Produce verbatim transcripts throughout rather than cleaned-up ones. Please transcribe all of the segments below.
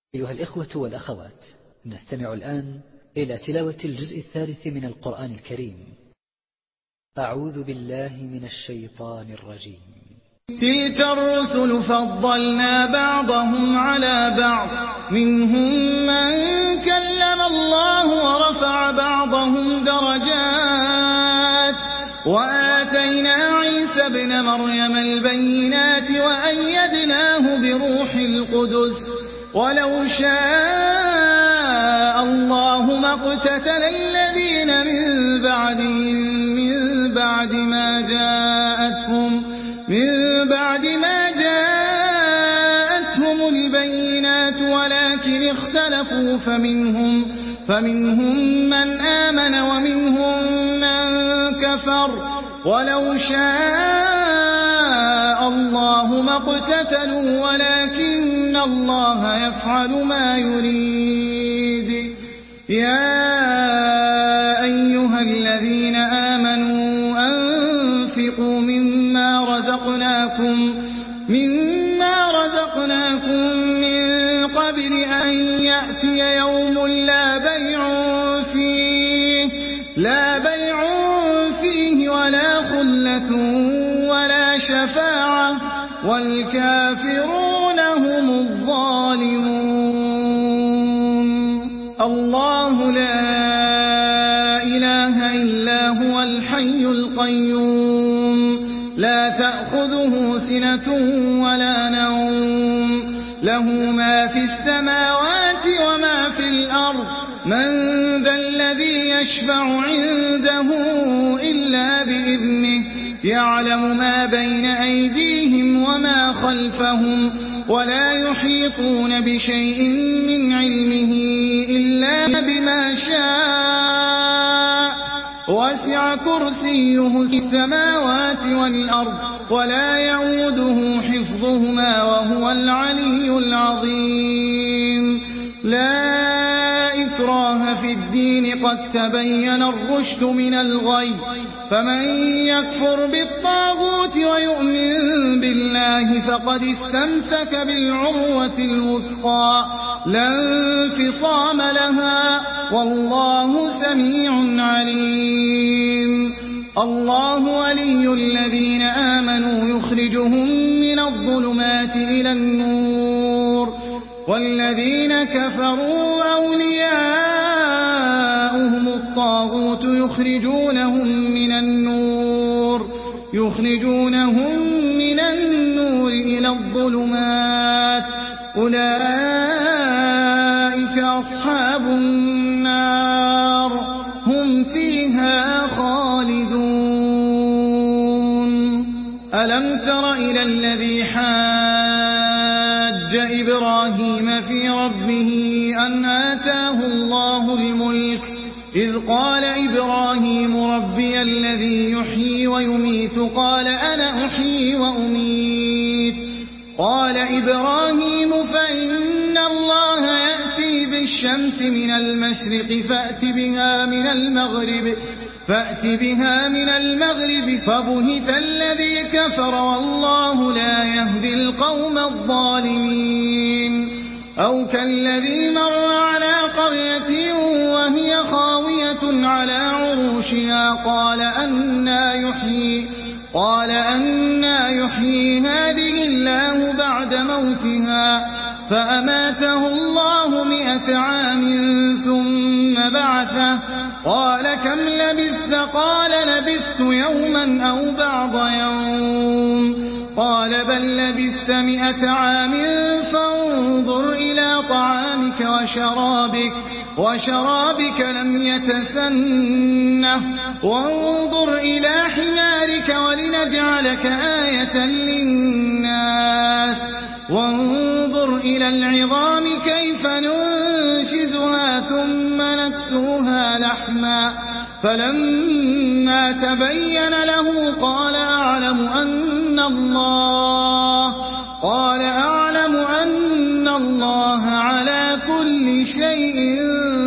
أيها الإخوة والأخوات، نستمع الآن إلى تلاوة الجزء الثالث من القرآن الكريم. أعوذ بالله من الشيطان الرجيم. تلك الرسل فضلنا بعضهم على بعض، منهم من كلم الله ورفع بعضهم درجات، وآتينا عيسى ابن مريم البينات وأيدناه بروح القدس، ولو شاء الله ما اقتتل الذين من بعدهم من بعد ما جاءتهم من بعد ما جاءتهم البينات، ولكن اختلفوا فمنهم فمنهم من آمن ومنهم من كفر، ولو شاء الله ما اقتتلوا ولكن الله يفعل ما يريد. يا أيها الذين آمنوا أنفقوا مما رزقناكم مما رزقناكم من قبل أن يأتي يوم لا بيع فيه لا بيع فيه ولا خلة ولا شفاعة، والكافرون هم الظالمون. الله لا إله إلا هو الحي القيوم، لا تأخذه سنة ولا نوم، له ما في السماوات وما في الأرض، من ذا الذي يشفع عنده إلا بإذنه، يعلم ما بين أيديهم وما خلفهم، ولا يحيطون بشيء من علمه إلا بما شاء، وسع كرسيه السماوات والأرض، ولا يعوده حفظهما وهو العلي العظيم. لا إكراه في الدين، قد تبين الرشد من الغي، فمن يكفر بالطاغوت ويؤمن بالله فقد استمسك بالعروة الوثقى، لا انفصام لها، والله سميع عليم. الله ولي الذين آمنوا يخرجهم من الظلمات إلى النور، والذين كفروا أولياؤهم الطاغوت يخرجونهم من النور يخرجونهم من النور إلى الظلمات، أولئك أصحاب النار هم فيها خالدون. ألم تر إلى الذي حاج إبراهيم في ربه أن آتاه الله الملك، إذ قال إبراهيم ربي الذي يحيي ويميت، قال أنا أحيي وأميت. قال إبراهيم فإن الله يأتي بالشمس من المشرق فأت بها من المغرب فأت بها من المغرب فبهت الذي كفر والله لا يهدي القوم الظالمين. أو كالذي مر على قرية وهي خاوية على عروشها، قال أنى يحيي قال أنى يحيي هذه الله بعد موتها، فأماته الله مئة عام ثم بعثه، قال كم لبثت؟ قال لبثت يوما أو بعض يوم، قال بل لبثت مئة عام فانظر إلى طعامك وشرابك وشرابك لم يتسنه، وانظر إلى حمارك ولنجعلك آية للناس، وانظر إلى العظام كيف ننشزها ثم نكسوها لحما، فلما تبين له قال أعلم أن الله قال أعلم أن الله على كل شيء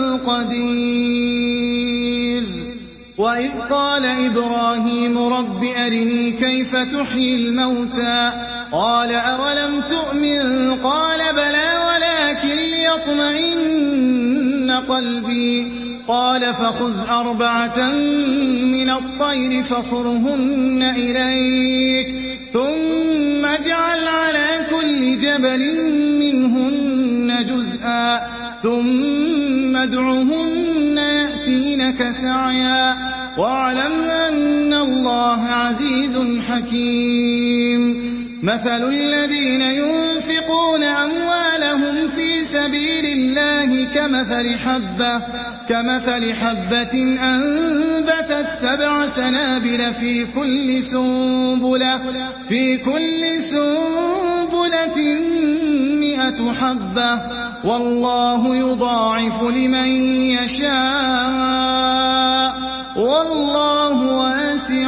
قدير. وإذ قال إبراهيم رب أرني كيف تحيي الموتى، قال أولم تؤمن؟ قال بلى ولكن يطمئن قلبي. قال فخذ أربعة من الطير فصرهن إليك ثم اجعل على كل جبل منهن جزءا ثم ادعهن يأتينك سعيا واعلم أن الله عزيز حكيم. مثل الذين ينفقون أموالهم في سبيل الله كمثل حبة كمثل حبة أنبتت سبع سنابل في كل سنبلة في كل سنبلة مئة حبة والله يضاعف لمن يشاء والله واسع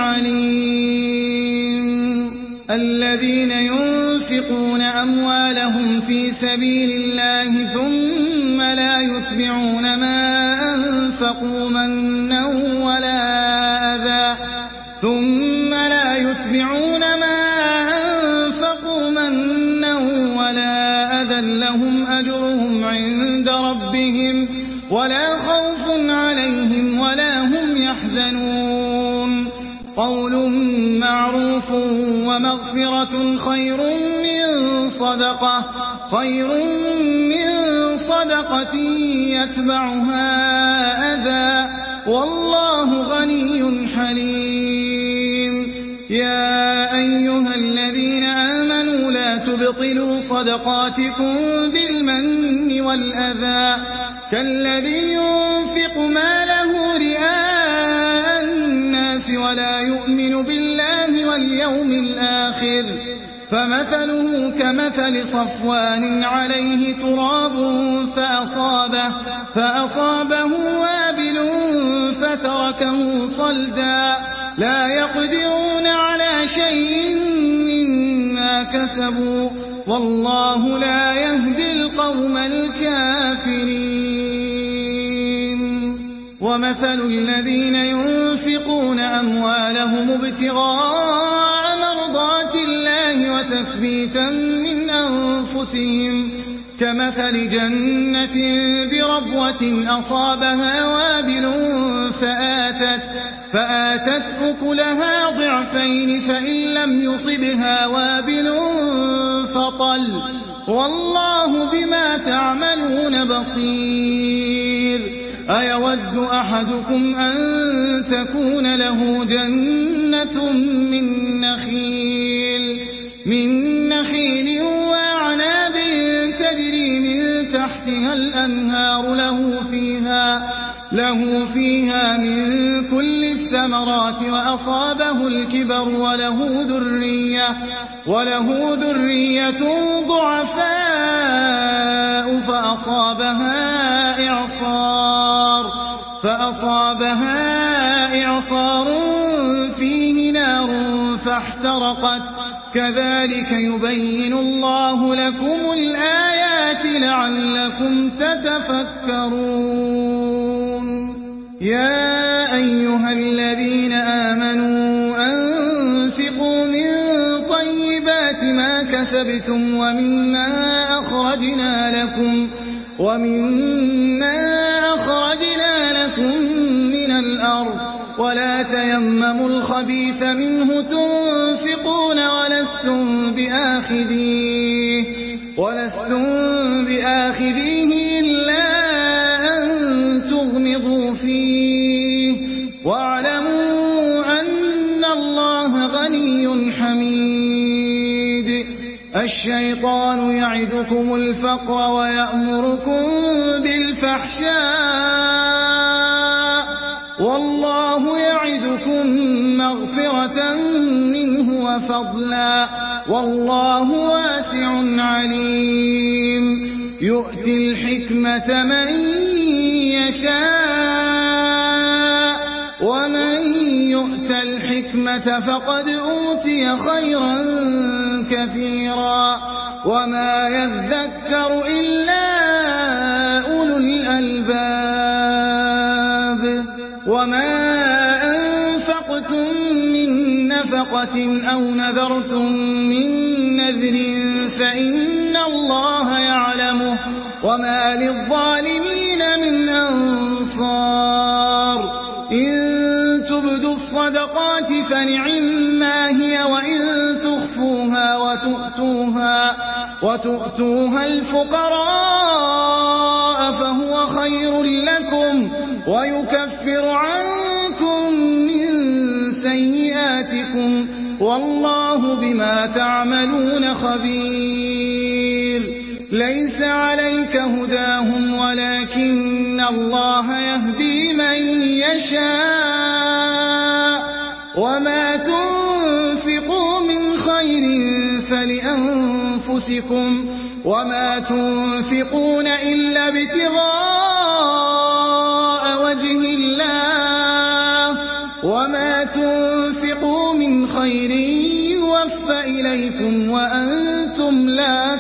عليم. الذين ينفقون أموالهم في سبيل الله ثم لا يتبعون ما أنفقوا منا ولا أذى ثم لا يتبعون ما أنفقوا منا ولا أذى لهم أجرهم عند ربهم ولا خوف عليهم ولا هم يحزنون. قول معروف ومغفرة خير من صدقة خير من صدقة يتبعها أذى والله غني حليم. يا أيها الذين آمنوا لا تبطلوا صدقاتكم بالمن والأذى كالذي ينفق ماله رئاء الناس ولا يؤمن بالله واليوم الآخر فمثله كمثل صفوان عليه تراب فأصابه, فأصابه وابل فتركه صلدا لا يقدرون على شيء مما كسبوا والله لا يهدي القوم الكافرين. ومثل الذين ينفقون أموالهم ابتغاء مرضات الله وتثبيتا من أنفسهم كمثل جنة بربوة أصابها وابل فآتت, فآتت أكلها ضعفين فإن لم يصبها وابل فطل والله بما تعملون بصير. أيود أحدكم أن تكون له جنة من نخيل من نخيل وأعناب تجري من تحتها الأنهار له فيها له فيها من كل الثمرات وأصابه الكبر وله ذرية وله ذرية ضعفاء فأصابها إعصار فأصابها إعصار فيه نار فاحترقت كذلك يبين الله لكم الآيات لعلكم تتفكرون. يا أيها الذين آمنوا أنفقوا من طيبات ما كسبتم ومما أخرجنا لكم ومما أخرجنا لكم من الأرض ولا تيمموا الخبيث منه تنفقون ولستم بآخذيه ولستم بآخذيه إلا أن تغمضوا فيه واعلموا أن الله غني حميد. الشيطان يعدكم الفقر ويأمركم بالفحشاء والله يعدكم مغفرة منه وفضلا والله واسع عليم. يؤتي الحكمة من يشاء ومن يؤت الحكمة فقد أوتي خيرا كثيرا وما يذكر إلا أولو الألباب. وما أنفقتم من نفقة أو نذرتم من نذر فإن الله يعلمه وما للظالمين من أنصار إن تبدوا الصدقات فنعما هي وإن تخفوها وتؤتوها, وتؤتوها الفقراء فهو خير لكم ويكفر عنكم من سيئاتكم والله بما تعملون خبير ليس عليك هداهم ولكن الله يهدي من يشاء وما تنفقوا من خير فلأنفسكم وما تنفقون إلا ابتغاء وجه الله وما تنفقوا من خير يوفى إليكم وأنتم لا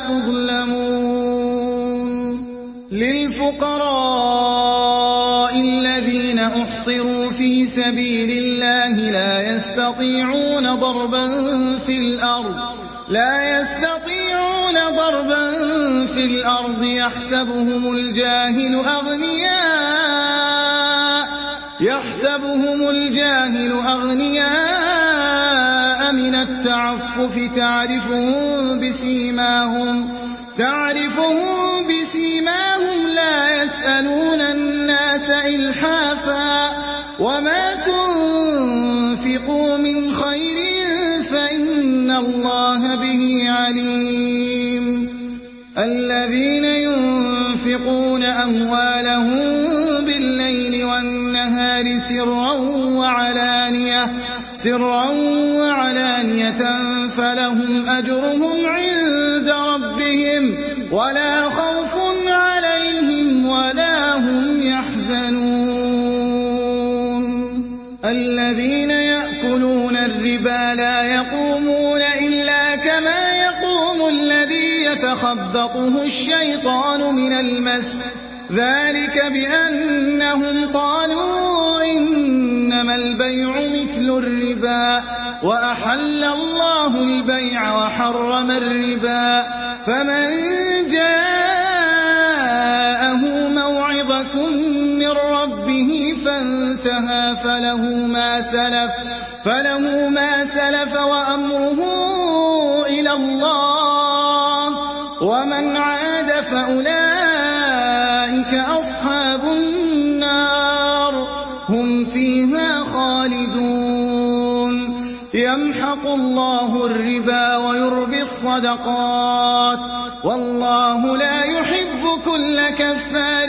تظلمون للفقراء الذين أحصروا في سبيل الله لا يستطيعون ضربا في الأرض لا يستطيعون ضربا في الأرض يحسبهم الجاهل أغنياء يحسبهم الجاهل أغنياء من التعفف تعرفهم بسيماهم تعرفهم بسيماهم لا يسألون الناس إلحافا وما تنفقوا من خير فإن الله به عليم الذين ينفقون أموالهم بالليل والنهار سرا وعلانية سرا وعلانية فلهم أجرهم عند ربهم ولا خوف عليهم ولا هم يحزنون الذين يأكلون الربا لا يقومون إلا كما يقوم الذي يتخبطه الشيطان من المس ذلك بأنهم قالوا إنما البيع مثل الربا وأحل الله البيع وحرم الربا فمن جاءه موعظة من ربه فانتهى فله ما سلف فله ما سلف وأمره إلى الله ومن عاد فأولئك أصحاب النار هم فيها خالدون يمحق الله الربا ويربي الصدقات والله لا يحب كل كفار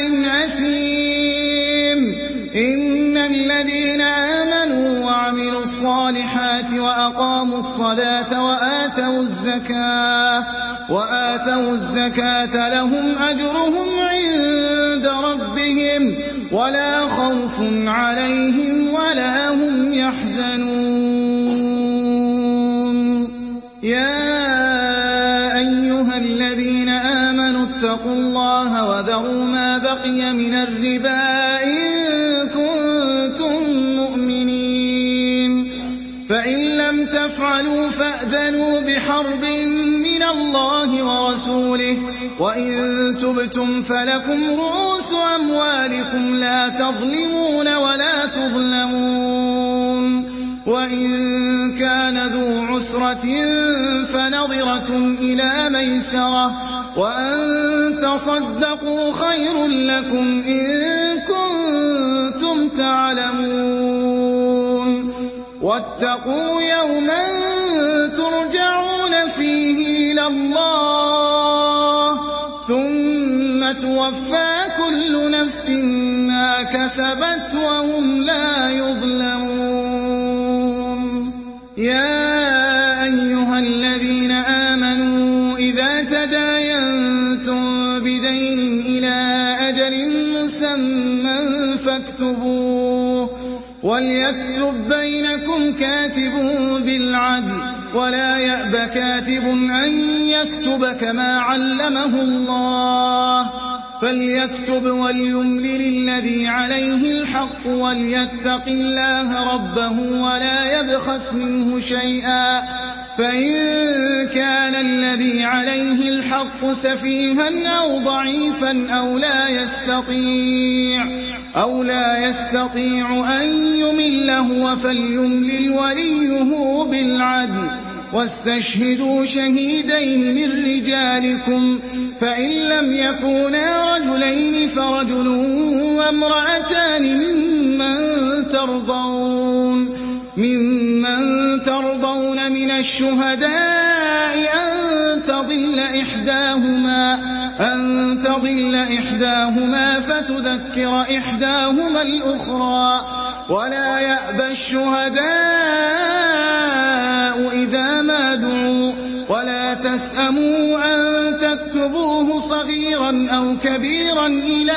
أثيم إن الذين آمنوا وعملوا الصالحات وأقاموا الصلاة وآتوا الزكاة وآتوا الزكاة لهم أجرهم عند ربهم ولا خوف عليهم ولا هم يحزنون يا أيها الذين آمنوا اتقوا الله وذروا ما بقي من الربا إن كنتم مؤمنين فإن لم تفعلوا فأذنوا بحرب من الله ورسوله وإن تبتم فلكم رؤوس أموالكم لا تظلمون ولا تظلمون وإن كان ذو عسرة فنظرة إلى ميسرة وأن تصدقوا خير لكم إن كنتم تعلمون واتقوا يوما ترجعون فيه إلى الله ثم توفى كل نفس ما كسبت وهم لا يظلمون يا أيها الذين آمنوا إذا تداينتم بدين إلى أجل مسمى فاكتبوه وليكتب بينكم كاتب بالعدل ولا يأب كاتب أن يكتب كما علمه الله فليكتب وليملل الذي عليه الحق وليتق الله ربه ولا يبخس منه شيئا فإن كان الذي عليه الحق سفيها أو ضعيفا أو لا يستطيع أو لا يستطيع أن يمل هو فليملل وليه بالعدل واستشهدوا شهيدين من رجالكم فإن لم يكونا رجلين فرجل وامرأتان ممن ترضون ممن ترضون من الشهداء أن تضل إحداهما أن تضل إحداهما فتذكر إحداهما الأخرى ولا يأبى الشهداء إذا ما دعوا ولا تسأموا أن تكتبوه صغيرا أو كبيرا إلى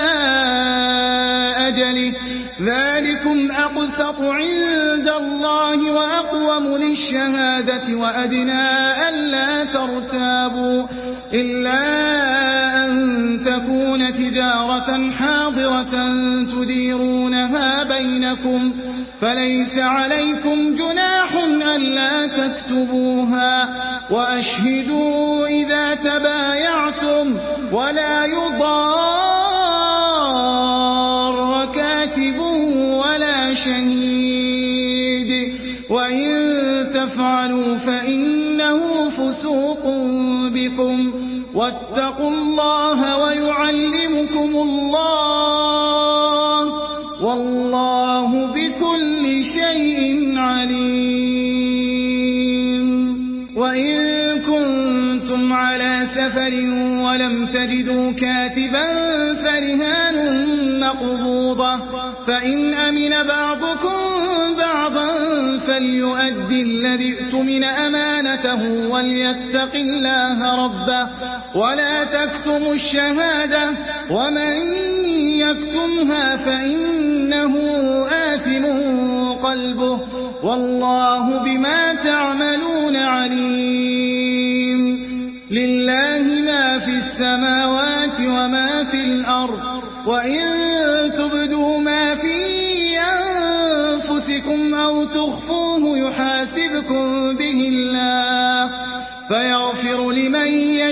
أجله ذلكم أقسط عند الله وأقوم للشهادة وأدنى ألا ترتابوا إلا أن تكون تجارة حاضرة تديرونها بينكم فليس عليكم جناح ألا تكتبوها وأشهدوا إذا تبايعتم ولا يضار كاتب ولا شهيد وإن تفعلوا فإنه فسوق بكم واتقوا الله ويعلمكم الله والله بكل شيء عليم وإن كنتم على سفر ولم تجدوا كاتبا فرهان مقبوضة فإن أمن بعضكم بعضا فليؤدي الذي اؤتمن أمانته وليتق الله ربه ولا تكتموا الشهادة ومن يكتمها فإنه آثم قلبه والله بما تعملون عليم لله ما في السماوات وما في الأرض وإن تبدوا ما في أنفسكم أو تخفوه يحاسبكم به الله فيغفر لمن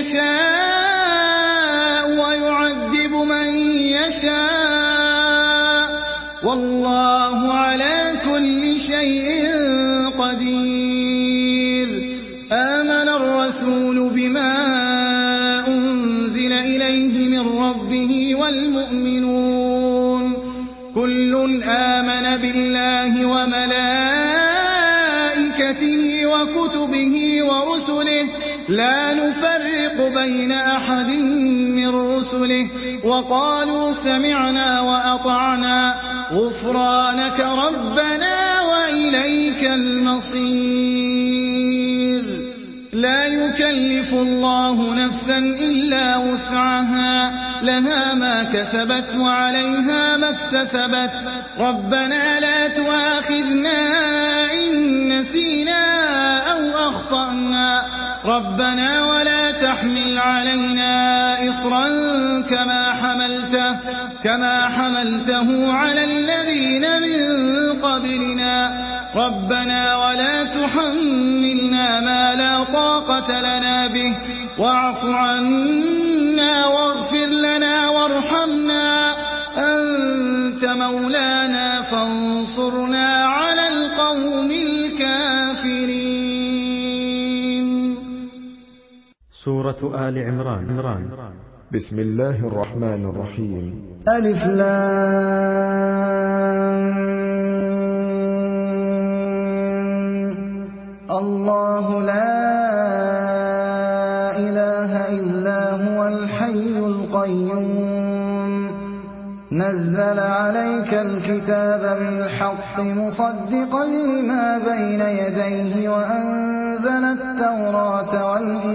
يشاء ويعذب من يشاء والله على كل شيء قدير آمن الرسول بما أنزل إليه من ربه والمؤمنون كل آمن بالله وملائكته وكتبه ورسله لا نفرق بين أحد من رسله وقالوا سمعنا وأطعنا غفرانك ربنا وإليك المصير لا يكلف الله نفسا إلا وسعها لها ما كسبت وعليها ما اكتسبت ربنا لا تؤاخذنا إن نسينا أو أخطأنا ربنا ولا تحمل علينا إصرا كما حملته كما حملته على الذين من قبلنا ربنا ولا تحملنا ما لا طاقة لنا به واعف عنا واغفر لنا وارحمنا أنت مولانا فانصرنا على القوم الكافرين. سورة آل عمران. عمران بسم الله الرحمن الرحيم. ألف لام الله لا إله إلا هو الحي القيوم نزل عليك الكتاب بالحق مصدقا لما بين يديه وأنزل التوراة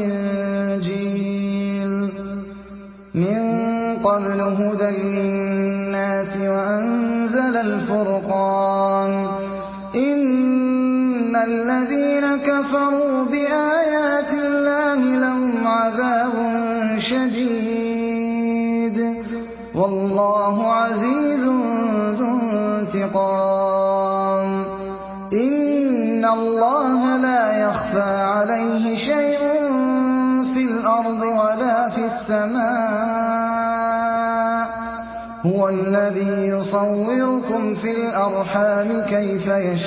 والإنجيل من قبل هدى للناس وأنزل الفرقان إن الذين كفروا بآيات الله لهم عذاب شديد والله عزيز ذو انتقام إن الله لا يخفى يخفى عليه شيء في الأرض ولا في السماء هو الذي يصوركم في الأرحام كيف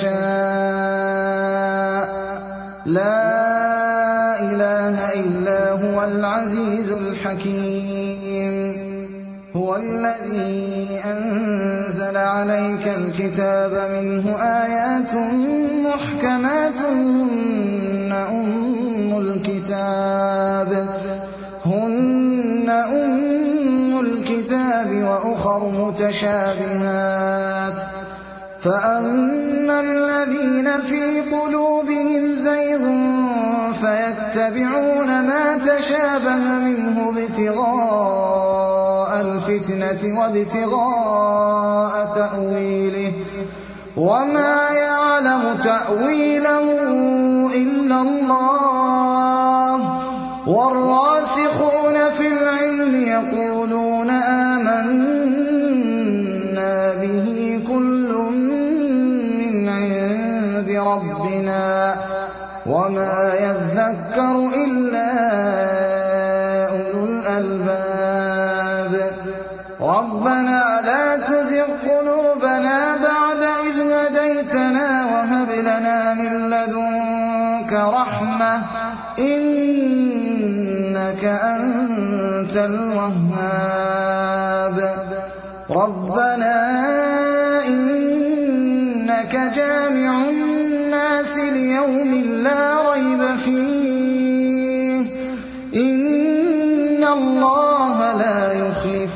يشاء لا إله إلا هو العزيز الحكيم هو الذي أنزل عليك الكتاب منه آيات محكمات هن أم الكتاب هن أم الكتاب وأخر متشابهات فأما الذين في قلوبهم زيغ فيتبعون ما تشابه منه ابتغاء الفتنة وابتغاء تأويله وما يعلم تأويله إلا الله والراسخون في العلم يقولون آمنا به كل من عند ربنا وما يذكر إلا أولو الألباب ربنا لا تزغ قلوبنا بعد إذ هديتنا وهب لنا من لدنك رحمة إنك أنت الوهاب ربنا إنك جامع الناس ليوم لا ريب فيه إن الله لا يخلف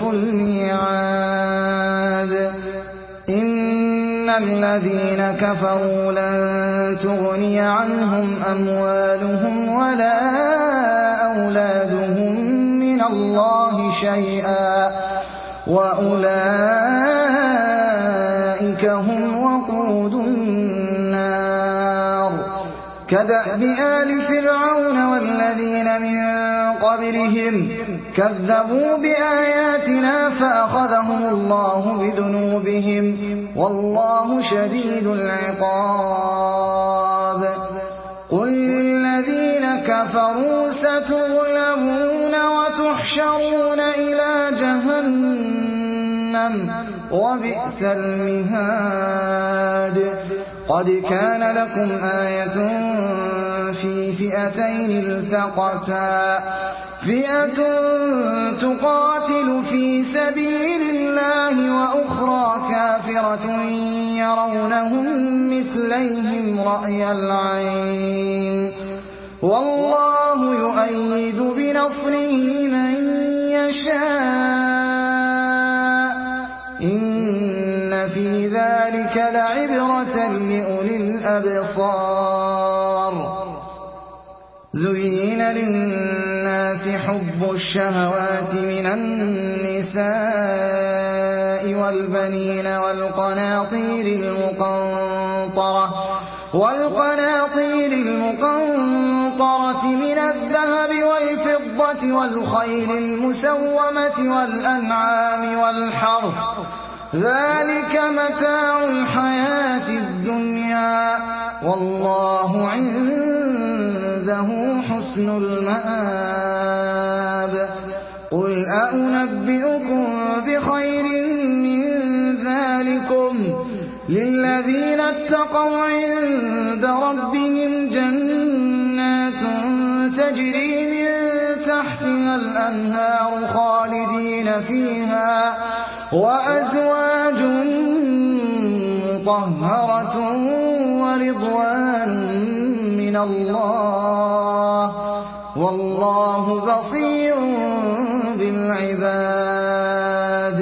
الميعاد إن الذين كفروا لن تغني عنهم أموالهم ولا أولادهم من الله شيئا وأولئك هم وقود النار كدأب آل فرعون والذين من قبلهم كذبوا بآياتنا فأخذهم الله بذنوبهم والله شديد العقاب قل للذين كفروا ستغلبون وتحشرون إلى جهنم وبئس المهاد قد كان لكم آية في فئتين التقتا فئة تقاتل في سبيل الله وأخرى كافرة يرونهم مثليهم رأي العين والله يؤيد بنصره من يشاء إن في ذلك لعبرة لأولي الأبصار زين للناس حب الشهوات من النساء والبنين والقناطير المقنطرة والقناطير المقنطرة من الذهب والفضة والخيل المسومة والأنعام والحرث ذلك متاع الحياة الدنيا والله عنده حسن المآب قل أنبئكم بخير من ذلكم للذين اتقوا عند ربهم جنات تجري من تحتها الأنهار خالدين فيها وأزواج مطهرة ورضوان من الله والله بصير بالعباد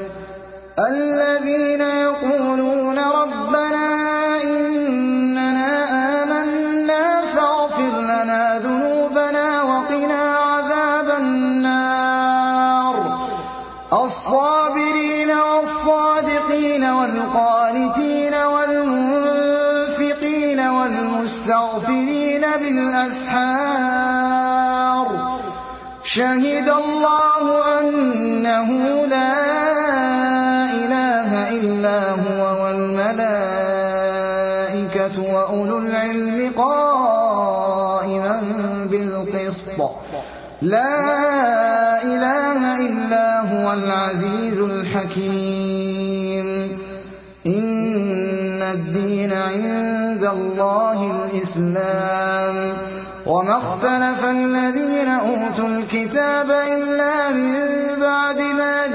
الذين يقولون ربنا إننا آمنا فاغفر لنا ذنوبنا وقنا عذاب النار الصابرين والصادقين والقانتين والمنفقين والمستغفرين بالأسحار شهد الله أنه لا إله إلا هو والملائكة وأولو العلم قائما لا إله إلا هو العزيز الحكيم إن الدين عند الله الإسلام وما اختلف الذين أوتوا الكتاب إلا من بعد ما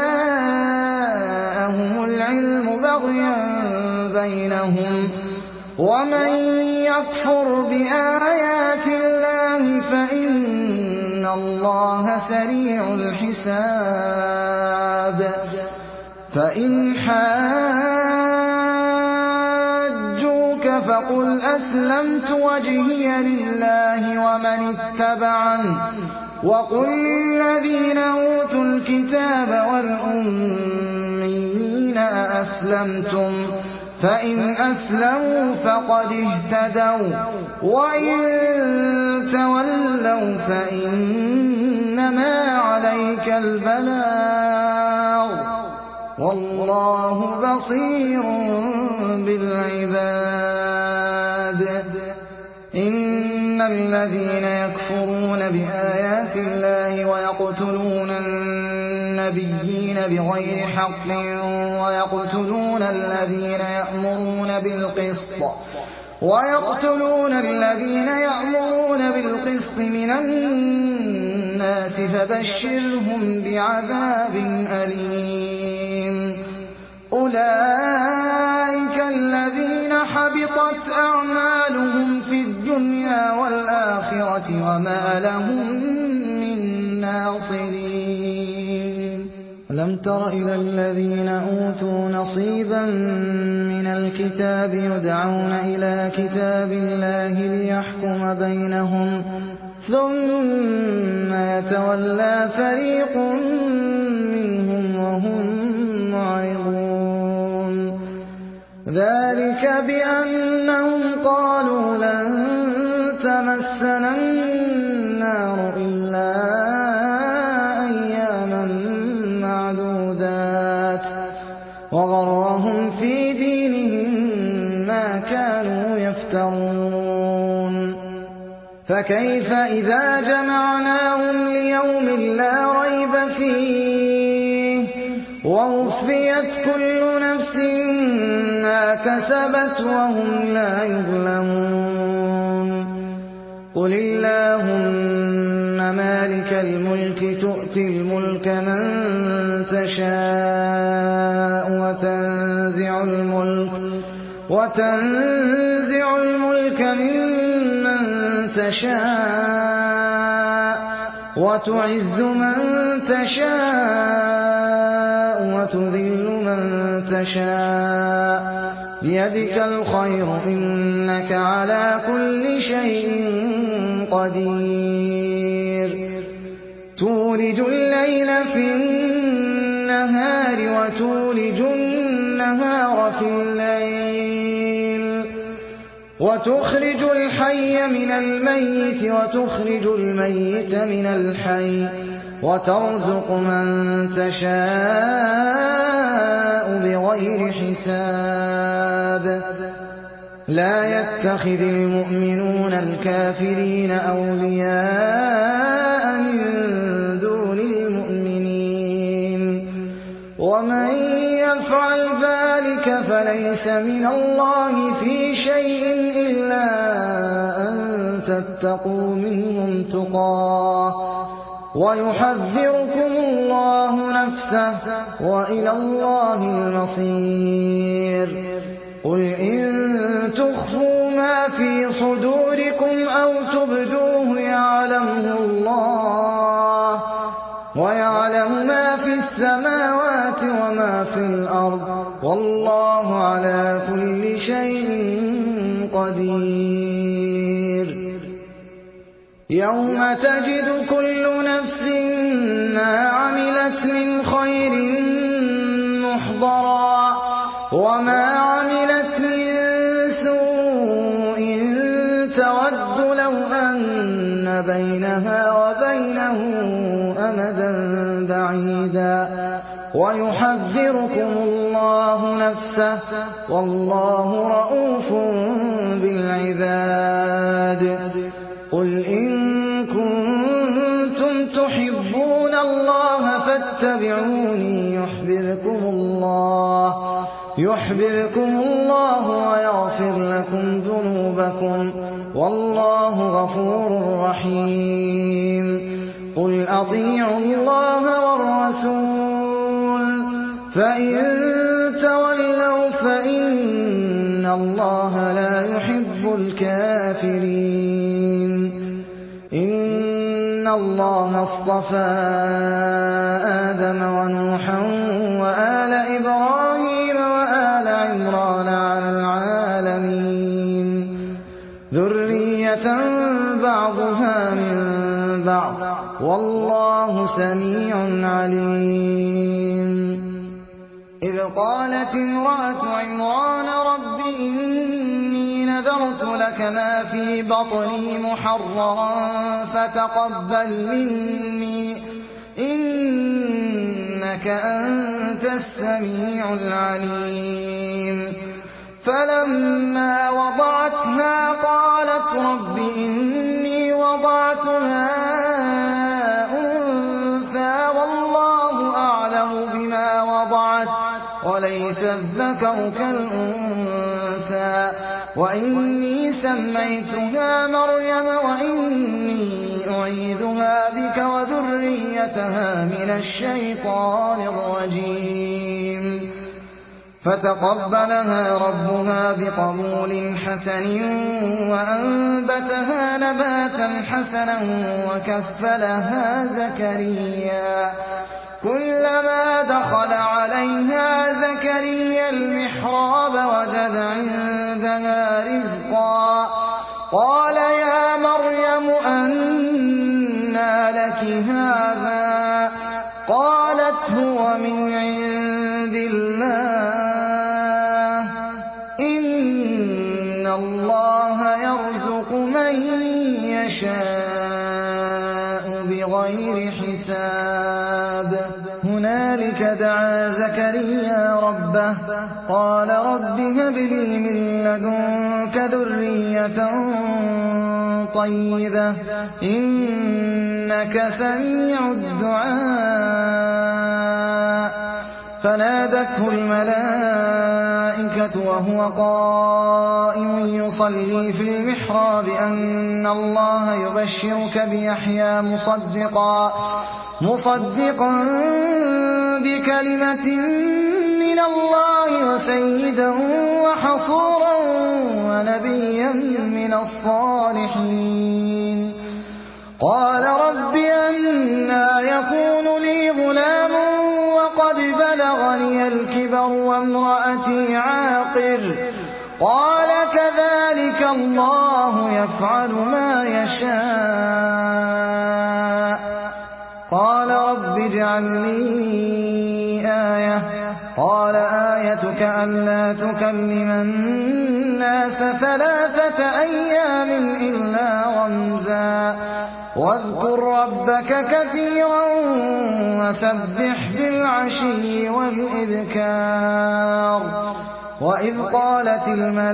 جاءهم العلم بغيا بينهم ومن يكفر بآيات الله فإن الله سريع الحساب فإن حاجوك فقل أسلمت وجهي لله ومن اتبعني وقل للذين أوتوا الكتاب والأميين أأسلمتم فإن أسلموا فقد اهتدوا وإن تولوا فإنما عليك البلاغ والله بصير بالعباد إن الذين يكفرون بآيات الله ويقتلون النبيين بغير حق ويقتلون الذين يأمرون بالقسط ويقتلون الذين يأمرون بالقسط من الناس فبشرهم بعذاب أليم أولئك الذين حبطت أعمالهم في الدنيا والآخرة وما لهم من ناصرين لم تر إلى الذين أوتوا نصيبا من الكتاب يدعون إلى كتاب الله ليحكم بينهم ثم يتولى فريق منهم وهم معرضون ذلك بأنهم قالوا لن تمسنا النار إلا أياما معدودات وغرهم في دينهم ما كانوا يفترون فكيف إذا جمعناهم ليوم لا ريب فيه ووفيت كل نفس ما كسبت وهم لا يظلمون قل اللهم مالك الملك تؤتي الملك من تشاء وتنزع الملك وتنزع الملك ممن تشاء وتعز من تشاء وتذل من تشاء بيدك الخير إنك على كل شيء قدير تولج الليل في النهار وتولج النهار في الليل وتخرج الحي من الميت وتخرج الميت من الحي وترزق من تشاء بغير حساب لا يتخذ المؤمنون الكافرين أولياء من دون المؤمنين ومن يفعل ذلك فليس من الله في شيء إلا أن تتقوا منهم تقاه ويحذركم الله نفسه وإلى الله المصير قل إن تخفوا ما في صدوركم أو تبدوه يعلمه الله ويعلم ما في السماوات وما في الأرض والله على كل شيء قدير يوم تجد كل نفس ما عملت من خير محضرا وما عملت من سوء تود لو أن بينها وبينه أمدا بعيدا ويحذركم الله نفسه والله رؤوف بالعباد قل إن كنتم يحببكم الله ويغفر لكم ذنوبكم والله غفور رحيم قل أطيعوا الله والرسول فإن تولوا فإن الله لا يحب الكافرين إن الله اصطفى آدم ونوحا وآل إبراهيم وآل عمران على العالمين ذرية بعضها من بعض والله سميع عليم إذ قالت امرأة عمران رب إني نذرت لك ما في بطني محررا فتقبل مني إنك أنت السميع العليم فلما وضعتها قالت رب إني وضعتها أنثى والله أعلم بما وضعت وليس الذكر كالأنثى وإني سميتها مريم وإني أعيذها بك وذريتها من الشيطان الرجيم فتقبلها ربها بقبول حسن وأنبتها نباتا حسنا وكفلها زكريا كلما دخل عليها زكريا المحراب وجد عندها رزقا قال يا مريم أنى لك هذا قالت هو من عند الله إن الله يرزق من يشاء بغير حساب هنالك دعا زكريا ربه قال رب هب لي من لدنك ذرية طيبة إنك سميع الدعاء فنادته الملائكة وهو قائم يصلي في المحراب أن الله يبشرك بيحيى مصدقا مصدقا بكلمة من الله وسيدا وحصورا ونبيا من الصالحين قال رب أنى يكون لي غلام وقد بلغني الكبر وامرأتي عاقر قال كذلك الله يفعل ما يشاء قال رب اجعل لي آية قال آيتك ألا تكلم الناس ثلاثة أيام إلا رمزا واذكر ربك كثيرا وسبح بالعشي والإذكار وإذ قالت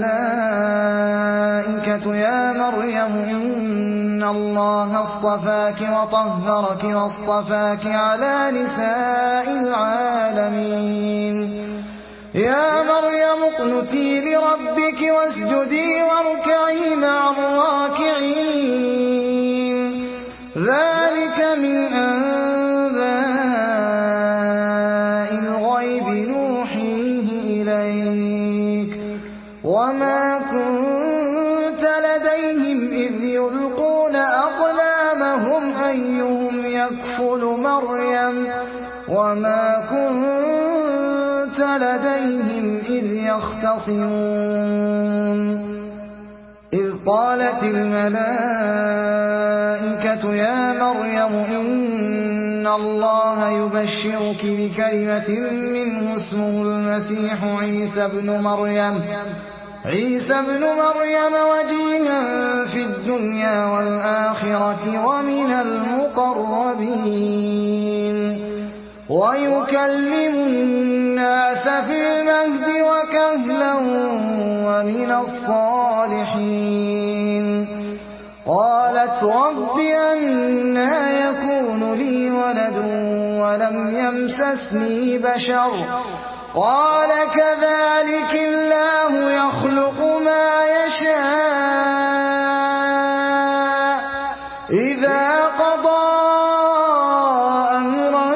الملائكة يا مريم إن الله اصطفاك وطهرك واصطفاك على نساء العالمين يا مريم اقنتي لربك واسجدي واركعي مع الراكعين ذلك من أنباء الغيب نوحيه إليك وما كنت لديهم إذ يلقون أقلامهم أيهم يكفل مريم وما كنت لديهم إذ يختصمون إذ قالت الملائكة يا مريم إن الله يبشرك بكلمة منه اسمه المسيح عيسى ابن مريم عيسى ابن مريم وجيها في الدنيا والآخرة ومن المقربين ويكلم الناس في المهد وكهلا ومن الصالحين قالت رب أنى يكون لي ولد ولم يمسسني بشر قال كذلك الله يخلق ما يشاء إذا قضى أمرا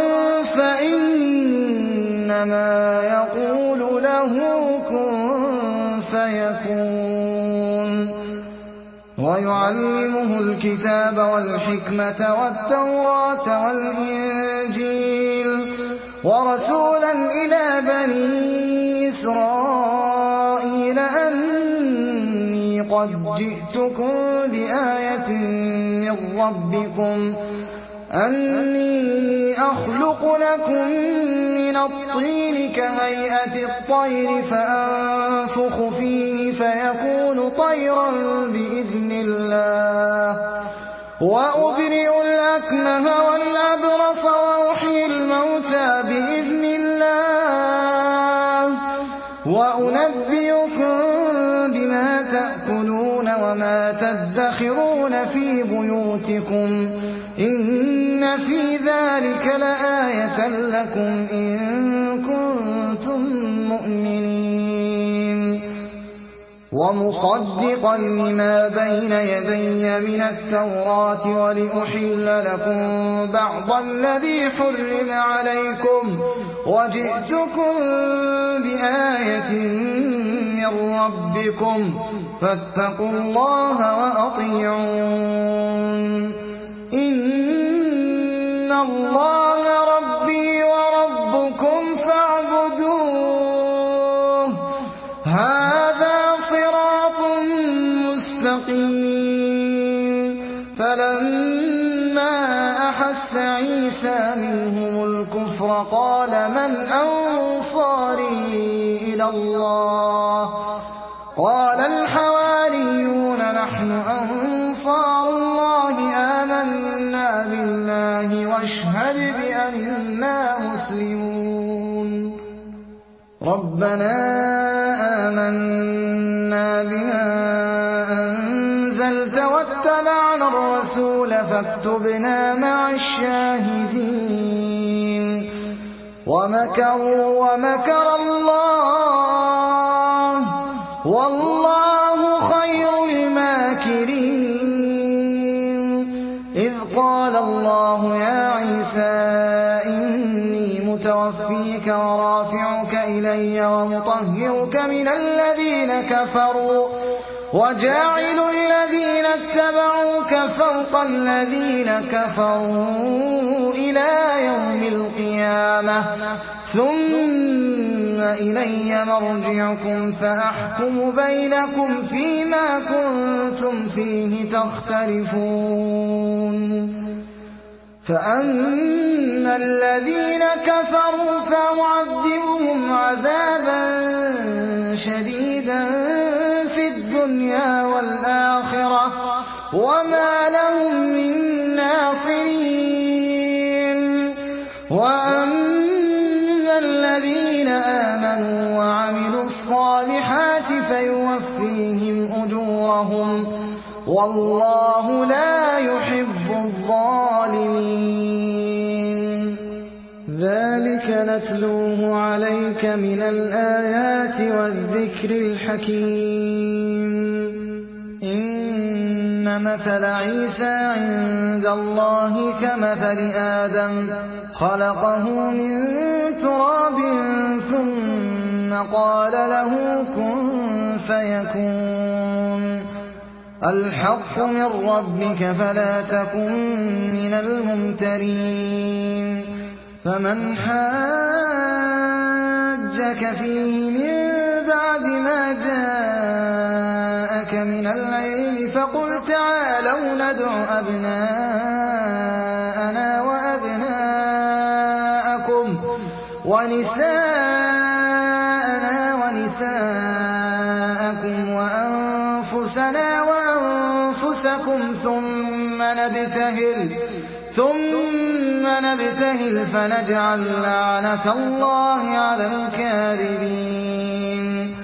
فإنما يقول له كن فيكون ويعلمه الكتاب والحكمة والتوراة والإنجيل ورسولا إلى بني إسرائيل أني قد جئتكم بآية من ربكم أني أخلق لكم من الطين كهيئة الطير فأنفخ فيه فيكون طيرا بإذن الله وأبرئ الأكمه والأبرص وأحيي الموتى بإذن الله وأنبئكم بما تأكلون وما تدخرون في بيوتكم إن في ذلك لآية لكم إن كنتم مؤمنين ومصدقا لما بين يدي من التوراة ولأحل لكم بعض الذي حرم عليكم وجئتكم بآية من ربكم فاتقوا الله وأطيعون إن الله ربي وربكم فاعبدوه هذا صراط مستقيم فلما أحس عيسى منهم الكفر قال من أنصاري إلى الله قال الحواريون نحن أنصار الله آمنا بالله واشهد بأننا مسلمون ربنا آمنا بما أنزلت واتبعنا الرسول فاكتبنا مع الشاهدين ومكروا ومكر الله والله خير الماكرين إذ قال الله يا عيسى إني متوفيك ورافعك إلي ومطهرك من الذين كفروا وجاعل الذين اتبعوك فوق الذين كفروا إلى يوم القيامة ثم إلي مرجعكم فأحكم بينكم فيما كنتم فيه تختلفون فأما الذين كفروا فأعذبهم عذابا شديدا في الدنيا والآخرة وما لهم من ناصرين وأما الذين آمنوا وعملوا الصالحات فيوفيهم أجورهم والله لا يحب الظالمين ذلك نتلوه عليك من الآيات والذكر الحكيم إن مثل عيسى عند الله كمثل آدم خلقه من تراب ثم قال له كن فيكون الحق من ربك فلا تكن من الممترين فمن حاجك فيه من بعد ما جاءك من العلم فقل تعالوا ندع أبناءنا وأبناءكم ونساءنا ونساءكم وأنفسنا وأنفسكم ثم نبتهل ثم نبتهل فنجعل لعنة الله على الكاذبين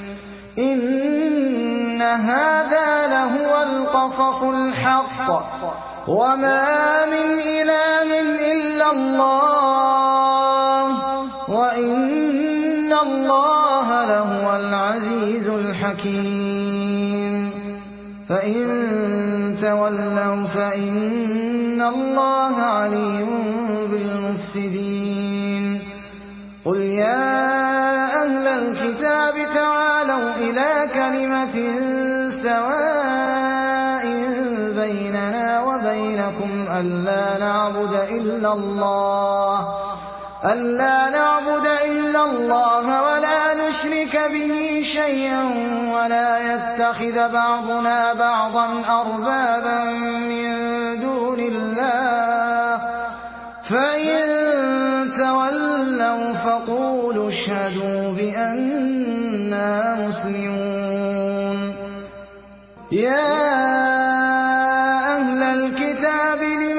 إن هذا لهو القصص الحق وما من إله إلا الله وإن إِنَّ اللَّهَ لَهُوَ الْعَزِيزُ الْحَكِيمُ فَإِن تَوَلَّوْا فَإِنَّ اللَّهَ عَلِيمٌ بِالْمُفْسِدِينَ قُلْ يَا أَهْلَ الْكِتَابِ تَعَالَوْا إِلَىٰ كَلِمَةٍ سَوَاءٍ بَيْنَنَا وَبَيْنَكُمْ أَلَّا نَعْبُدَ إِلَّا اللَّهَ أَلَّا نَعْبُدَ إِلَّا اللَّهَ وَلَا نُشْرِكَ بِهِ شَيْئًا وَلَا يَتَّخِذَ بَعْضُنَا بَعْضًا أَرْبَابًا مِّن دُونِ اللَّهِ فَإِن تَوَلَّوْا فَقُولُوا اشْهَدُوا بِأَنَّا مُسْلِمُونَ يَا أَهْلَ الْكِتَابِ لِمَ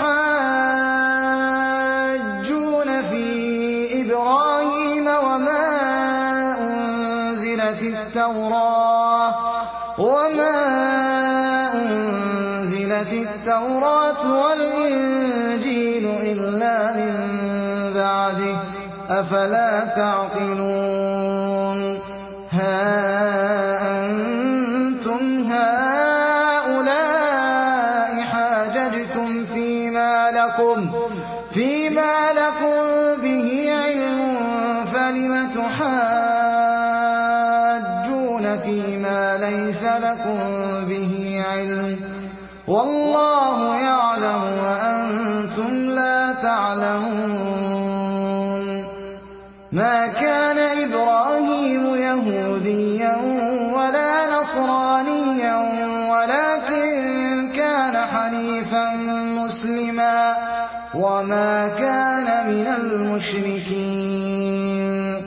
تُحَاجُّونَ فِي إِبْرَاهِيمَ وَمَا أُنزِلَتِ التَّوْرَاةُ وَمَا أُنزِلَتِ التَّوْرَاةُ وَالْإِنجِيلُ إِلَّا مِن بَعْدِهِ ۚ أَفَلَا تَعْقِلُونَ هَا أَنتُمْ هَٰؤُلَاءِ حَاجَجْتُمْ فِيمَا لَكُمْ فِيمَا لَكُم بِهِ عِلْمٌ فَلِمَ تُحَاجُّونَ فِيمَا لَيْسَ لَكُم بِهِ عِلْمٌ وَاللَّهُ يَعْلَمُ وَأَنتُمْ لَا تَعْلَمُونَ مَا كَانَ إِبْرَاهِيمُ يَهُودِيًّا وَلَا نَصْرَانِيًّا وَلَٰكِن كَانَ حَنِيفًا مُّسْلِمًا وَمَا كَانَ مِنَ الْمُشْرِكِينَ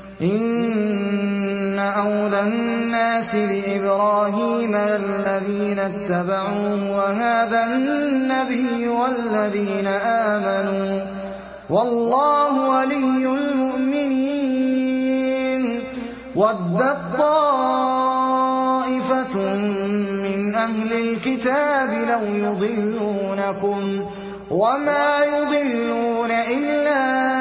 إِنَّ أَوْلَى النَّاسِ بِإِبْرَاهِيمَ لَلَّذِينَ اتَّبَعُوهُ وَهَٰذَا النَّبِيُّ وَالَّذِينَ آمَنُوا ۗ وَاللَّهُ وَلِيُّ الْمُؤْمِنِينَ وَدَّت طَّائِفَةٌ مِّنْ أَهْلِ الْكِتَابِ لَوْ يُضِلُّونَكُمْ وَمَا يُضِلُّونَ إِلَّا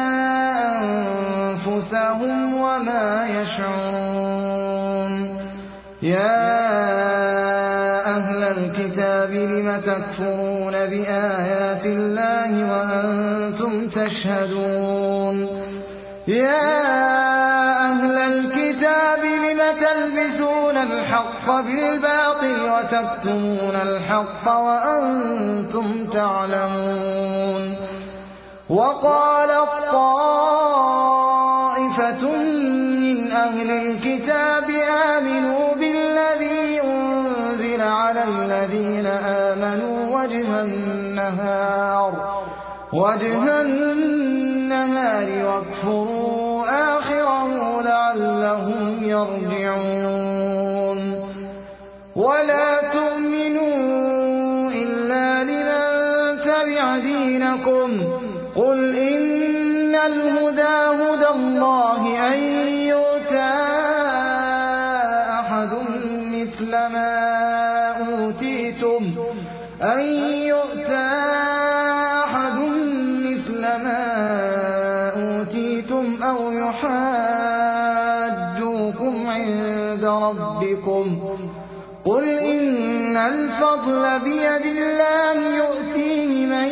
أَنفُسَهُمْ وَمَا يَشْعُرُونَ يَا أَهْلَ الْكِتَابِ لِمَ تَكْفُرُونَ بِآيَاتِ اللَّهِ وَأَنتُمْ تَشْهَدُونَ يَا أَهْلَ الْكِتَابِ لِمَ تَلْبِسُونَ الْحَقَّ بِالْبَاطِلِ وَتَكْتُمُونَ الْحَقَّ وَأَنتُمْ تَعْلَمُونَ وَقَالَت طَّائِفَةٌ مِّنْ أَهْلِ الْكِتَابِ آمِنُوا بِالَّذِي أُنزِلَ عَلَى الَّذِينَ آمَنُوا وَجْهَ النَّهَارِ وَجْهَ النَّهَارِ وَاكْفُرُوا آخِرَهُ لَعَلَّهُمْ يَرْجِعُونَ وَلَا تُؤْمِنُوا إِلَّا لِمَن تَبِعَ دِينَكُمْ قُلْ إِنَّ الْهُدَىٰ هُدَى اللَّهِ أَن يُؤْتَىٰ أَحَدٌ مِّثْلَ مَا أُوتِيتُمْ أَن يُؤْتَىٰ أَحَدٌ مِّثْلَ مَا أُوتِيتُمْ أَوْ يُحَاجُّوكُمْ عِندَ رَبِّكُمْ قُلْ إِنَّ الْفَضْلَ بِيَدِ اللَّهِ يُؤْتِيهِ مَن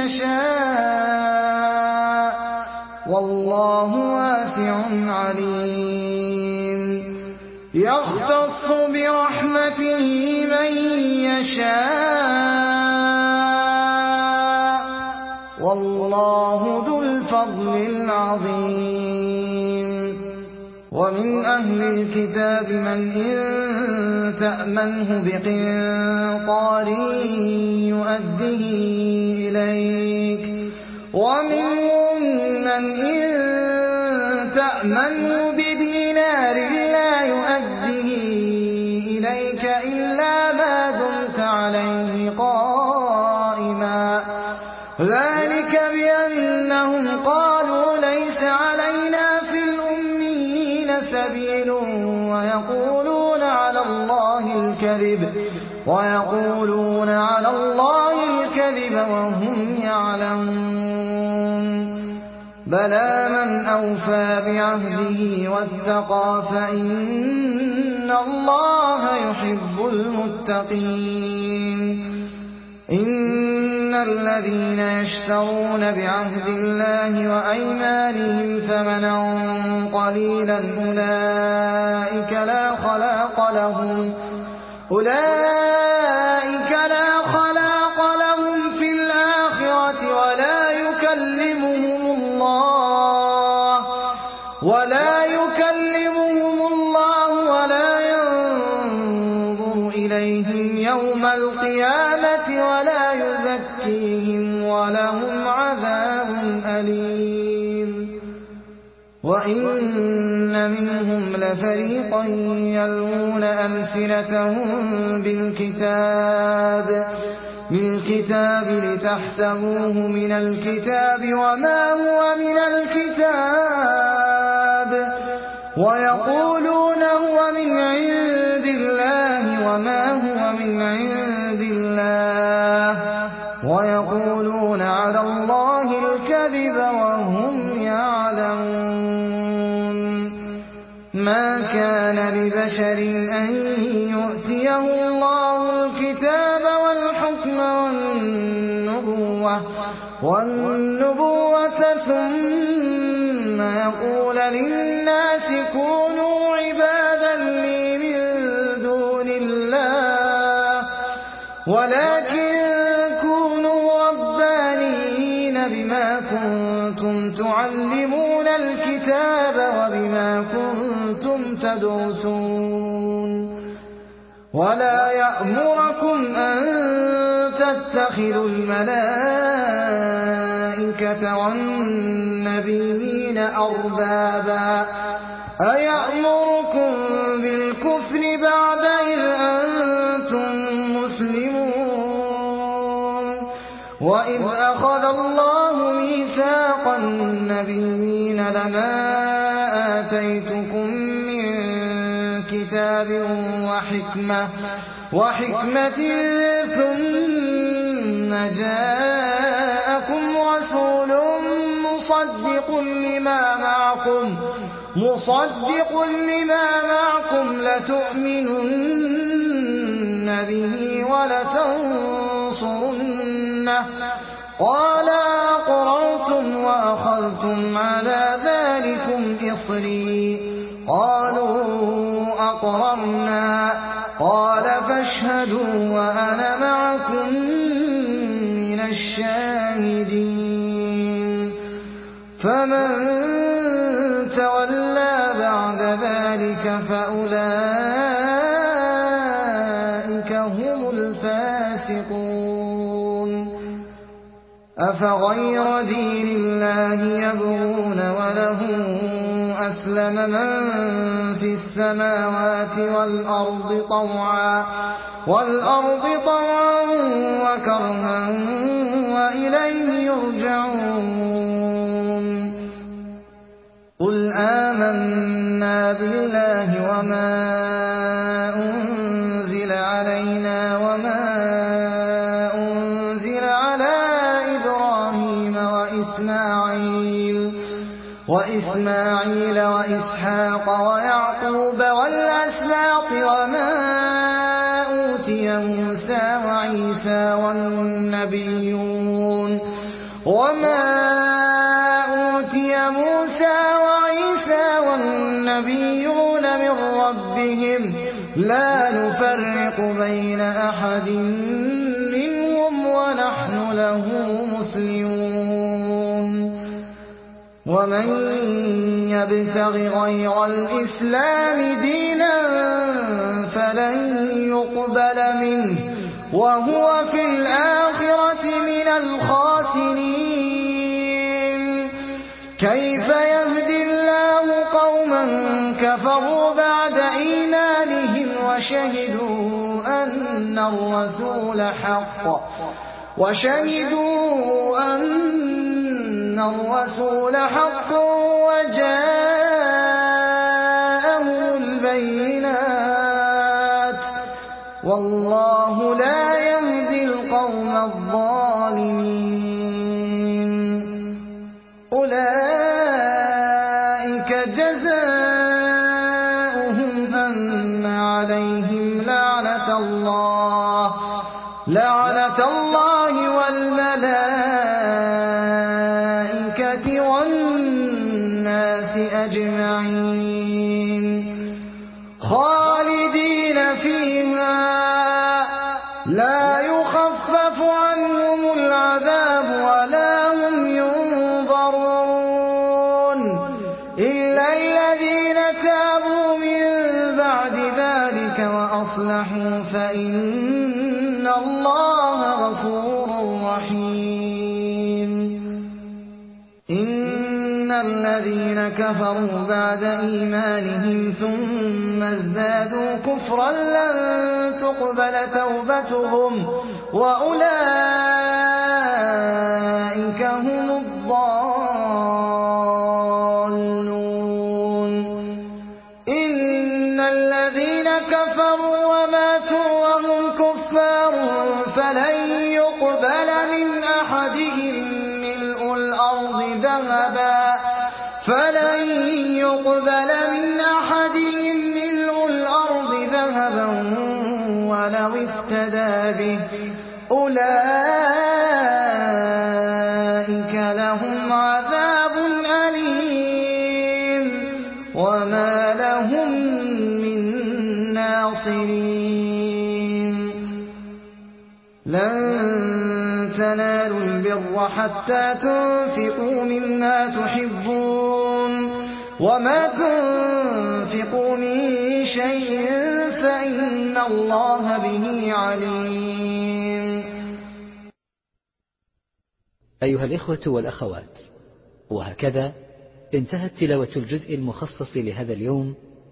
يَشَاءُ وَاللَّهُ وَاسِعٌ عَلِيمٌ يَخْتَصُّ بِرَحْمَتِهِ مَن يَشَاءُ وَاللَّهُ ذُو الْفَضْلِ الْعَظِيمِ وَمِنْ أَهْلِ الْكِتَابِ مَنْ إِن تَأْمَنْهُ بِقِنطَارٍ يُؤَدِّهِ إِلَيْكَ وَمِنْهُم مَّنْ إِن تَأْمَنْهُ بِدِينَارٍ لَّا يُؤَدِّهِ إِلَيْكَ إِلَّا مَا دُمْتَ عَلَيْهِ قَائِمًا ذَلِكَ بِأَنَّهُمْ قَالُوا لَيْسَ عَلَيْنَا فِي الْأُمِّيِّينَ سَبِيلٌ وَيَقُولُونَ عَلَى اللَّهِ الْكَذِبَ وَيَقُولُونَ عَلَى اللَّهِ الْكَذِبَ وَهُمْ يَعْلَمُونَ بلى من أوفى بعهده واتقى فإن الله يحب المتقين إن الذين يشترون بعهد الله وأيمانهم ثمنا قليلا أولئك لا خلاق لهم أولئك لا خلاق لهم في الآخرة ولا يكلمهم الله ولا يكلمهم الله ولا ينظر إليهم يوم القيامة ولا يزكيهم ولهم عذاب أليم وإن منهم لفريقا يلوون ألسنتهم بالكتاب بالكتاب لتحسبوه من الكتاب وما هو من الكتاب ويقولون هو من عند الله وما هو من عند الله ويقولون على الله الكذب وهم يعلمون ما كان لبشر أن يؤتيه الله الكتاب والحكم والنبوة والنبوة ثم يقول للناس كونوا عبادا لي من دون الله ولكن كونوا ربانيين بما كنتم تعلمون الكتاب وبما كنتم تدرسون ولا يأمركم أن تتخذوا الملائكة والنبيين أربابا أيأمركم بالكفر بعد إذ أنتم مسلمون وإذ أخذ الله ميثاق النبيين لما آتيتكم من كتاب وحكمة وحكمة ثم جاءكم رسول مصدق لما معكم مصدق لما معكم لتؤمنن به ولتنصرنه قال أقررتم وأخذتم على ذلكم إصري قالوا أقررنا قال فاشهدوا وأنا معكم من الشاهدين فمن تولى بعد ذلك فأولئك هم الفاسقون أفغير دين الله يبغون وله أسلم من في السماوات والأرض طوعا والأرض طوعا وكرها وإليه يرجعون قل آمنا بالله وما أنزل علينا وما أنزل على إبراهيم وإسماعيل وإسماعيل وإسحاق ويعقوب والأسباط وما أوتي موسى وعيسى والنبيون وما أوتي موسى وعيسى والنبيون من ربهم لا نفرق بين أحد منهم ونحن له مسلمون ومن يبتغ غير الإسلام دينا فلن يقبل منه وهو في الآخرة من الخاسرين كيف يهدي الله قوما كفروا بعد إيمانهم وشهدوا أن الرسول حق وشهدوا أن الرسول حق وجاءهم البينات والله لا يهدي القوم الظالمين أولئك طاعة الله والملائكة والناس أجمعين خالدين فيها لا يخفف عنهم العذاب ولا هم ينظرون إلا الذين تابوا من بعد ذلك وأصلحوا فإن الله غفور رحيم إن الذين كفروا بعد إيمانهم ثم ازدادوا كفرا لن تقبل توبتهم وأولئك هم الضالون إن الذين كفروا وماتوا وهم كفار فلن يقبل من أحدهم ملء الأرض ذهبا فلن يقبل من أحدهم ملء الأرض ذهبا ولو افتدى به أولئك لهم عذاب أليم وما لهم من ناصرين لن تنالوا البر حتى تنفقوا مما تحبون وما تنفقوا من شيء فإن الله به عليم. أيها الإخوة والأخوات، وهكذا انتهت تلاوة الجزء المخصص لهذا اليوم